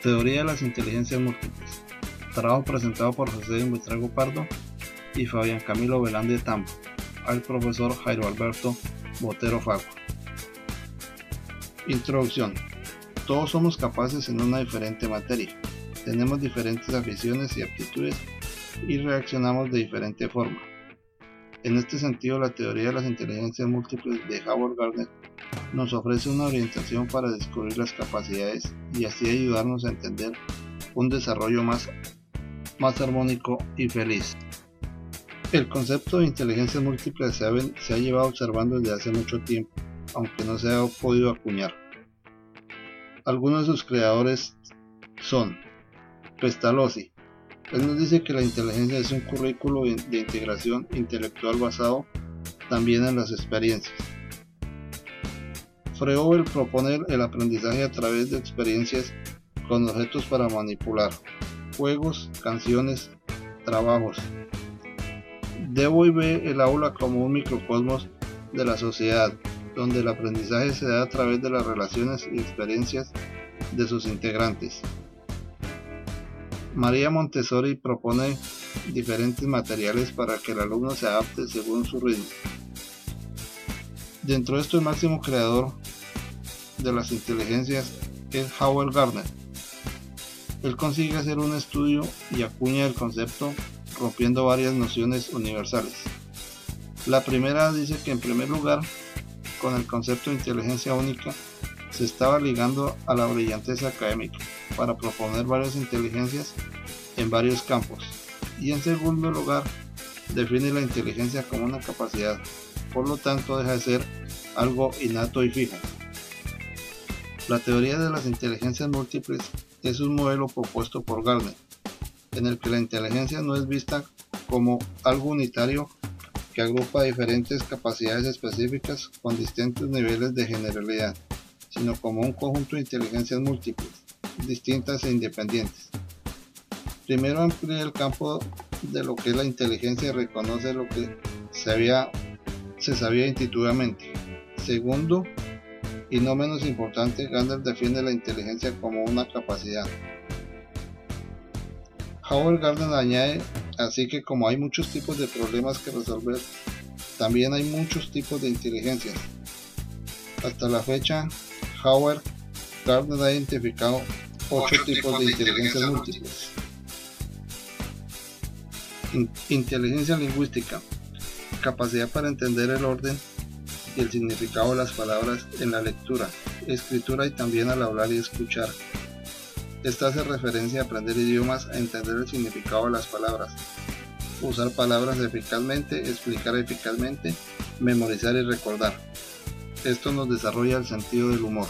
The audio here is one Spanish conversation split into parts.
Teoría de las inteligencias múltiples. Trabajo presentado por José Buitrago Pardo y Fabián Camilo Velandia Tambo, al profesor Jairo Alberto Botero Fago. Introducción. Todos somos capaces en una diferente materia. Tenemos diferentes aficiones y aptitudes y reaccionamos de diferente forma. En este sentido, la teoría de las inteligencias múltiples de Howard Gardner nos ofrece una orientación para descubrir las capacidades y así ayudarnos a entender un desarrollo más armónico y feliz. El concepto de inteligencias múltiples se ha llevado observando desde hace mucho tiempo, aunque no se ha podido acuñar. Algunos de sus creadores son Pestalozzi. Él nos dice que la inteligencia es un currículo de integración intelectual basado también en las experiencias. Freuel propone el aprendizaje a través de experiencias con objetos para manipular, juegos, canciones, trabajos. Deboy ve el aula como un microcosmos de la sociedad, donde el aprendizaje se da a través de las relaciones y experiencias de sus integrantes. María Montessori propone diferentes materiales para que el alumno se adapte según su ritmo. Dentro de esto, el máximo creador de las inteligencias es Howard Gardner. Él consigue hacer un estudio y acuña el concepto rompiendo varias nociones universales. La primera dice que en primer lugar, con el concepto de inteligencia única, se estaba ligando a la brillantez académica para proponer varias inteligencias en varios campos, y en segundo lugar define la inteligencia como una capacidad, por lo tanto deja de ser algo innato y fijo. La teoría de las inteligencias múltiples es un modelo propuesto por Gardner, en el que la inteligencia no es vista como algo unitario que agrupa diferentes capacidades específicas con distintos niveles de generalidad, sino como un conjunto de inteligencias múltiples, distintas e independientes. Primero amplía el campo de lo que es la inteligencia y reconoce lo que se sabía intuitivamente. Segundo, y no menos importante, Gardner define la inteligencia como una capacidad. Howard Gardner añade así que como hay muchos tipos de problemas que resolver, también hay muchos tipos de inteligencias. Hasta la fecha, Howard Gardner ha identificado 8 tipos de inteligencias múltiples. Inteligencia lingüística, capacidad para entender el orden y el significado de las palabras en la lectura, escritura y también al hablar y escuchar. Esta hace referencia a aprender idiomas, a entender el significado de las palabras, usar palabras eficazmente, explicar eficazmente, memorizar y recordar. Esto nos desarrolla el sentido del humor.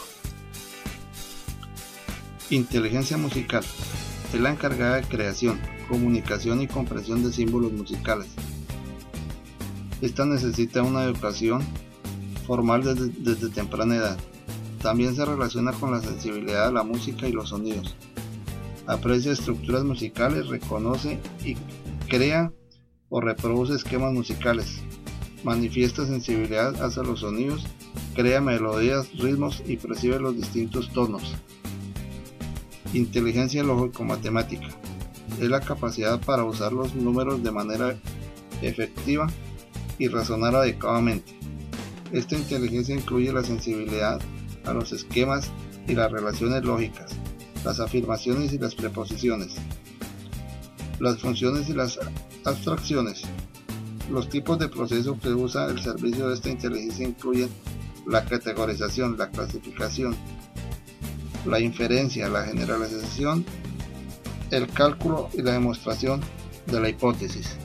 Inteligencia musical es la encargada de creación, comunicación y comprensión de símbolos musicales. Esta necesita una educación formal desde temprana edad. También se relaciona con la sensibilidad a la música y los sonidos. Aprecia estructuras musicales, reconoce y crea o reproduce esquemas musicales. Manifiesta sensibilidad hacia los sonidos, crea melodías, ritmos y percibe los distintos tonos. Inteligencia lógico-matemática es la capacidad para usar los números de manera efectiva y razonar adecuadamente. Esta inteligencia incluye la sensibilidad a los esquemas y las relaciones lógicas, las afirmaciones y las preposiciones, las funciones y las abstracciones. Los tipos de proceso que usa el servicio de esta inteligencia incluyen la categorización, la clasificación, la inferencia, la generalización, el cálculo y la demostración de la hipótesis.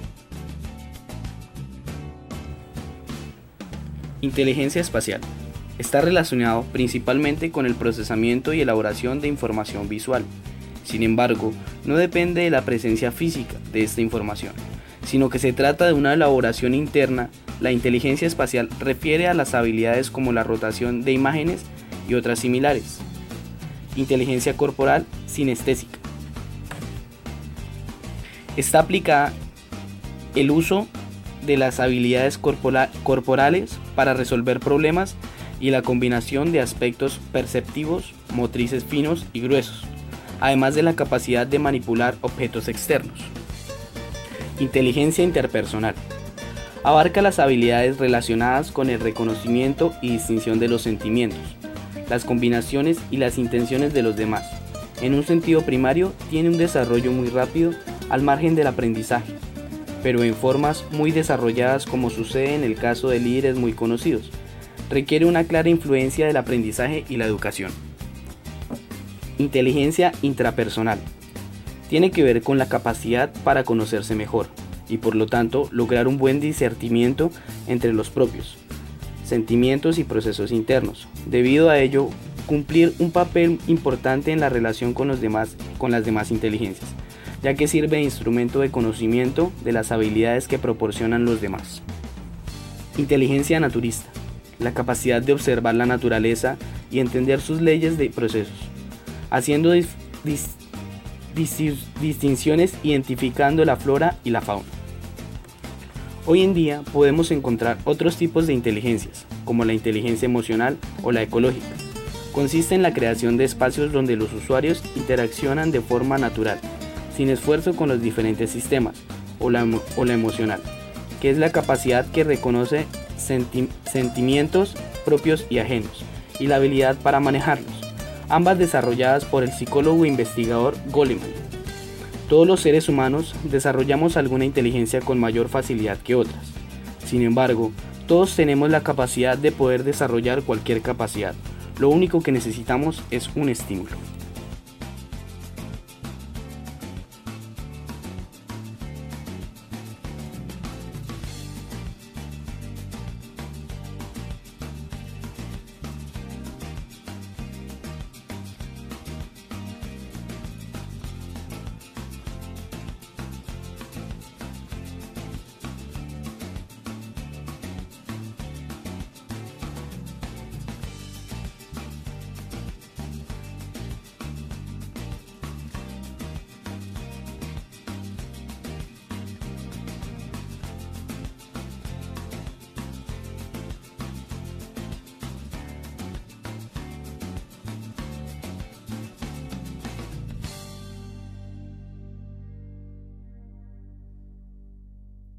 Inteligencia espacial. Está relacionado principalmente con el procesamiento y elaboración de información visual. Sin embargo, no depende de la presencia física de esta información, sino que se trata de una elaboración interna. La inteligencia espacial refiere a las habilidades como la rotación de imágenes y otras similares. Inteligencia corporal sinestésica. Está aplicada el uso de las habilidades corporales para resolver problemas y la combinación de aspectos perceptivos, motrices finos y gruesos, además de la capacidad de manipular objetos externos. Inteligencia interpersonal. Abarca las habilidades relacionadas con el reconocimiento y distinción de los sentimientos, las combinaciones y las intenciones de los demás. En un sentido primario, tiene un desarrollo muy rápido al margen del aprendizaje, pero en formas muy desarrolladas como sucede en el caso de líderes muy conocidos. Requiere una clara influencia del aprendizaje y la educación. Inteligencia intrapersonal. Tiene que ver con la capacidad para conocerse mejor y por lo tanto lograr un buen discernimiento entre los propios sentimientos y procesos internos. Debido a ello, cumplir un papel importante en la relación con las demás inteligencias, ya que sirve de instrumento de conocimiento de las habilidades que proporcionan los demás. Inteligencia naturista. La capacidad de observar la naturaleza y entender sus leyes de procesos, haciendo distinciones, identificando la flora y la fauna. Hoy en día podemos encontrar otros tipos de inteligencias, como la inteligencia emocional o la ecológica. Consiste en la creación de espacios donde los usuarios interaccionan de forma natural, sin esfuerzo con los diferentes sistemas, o la emocional, que es la capacidad que reconoce sentimientos propios y ajenos, y la habilidad para manejarlos, ambas desarrolladas por el psicólogo e investigador Goleman. Todos los seres humanos desarrollamos alguna inteligencia con mayor facilidad que otras. Sin embargo, todos tenemos la capacidad de poder desarrollar cualquier capacidad. Lo único que necesitamos es un estímulo.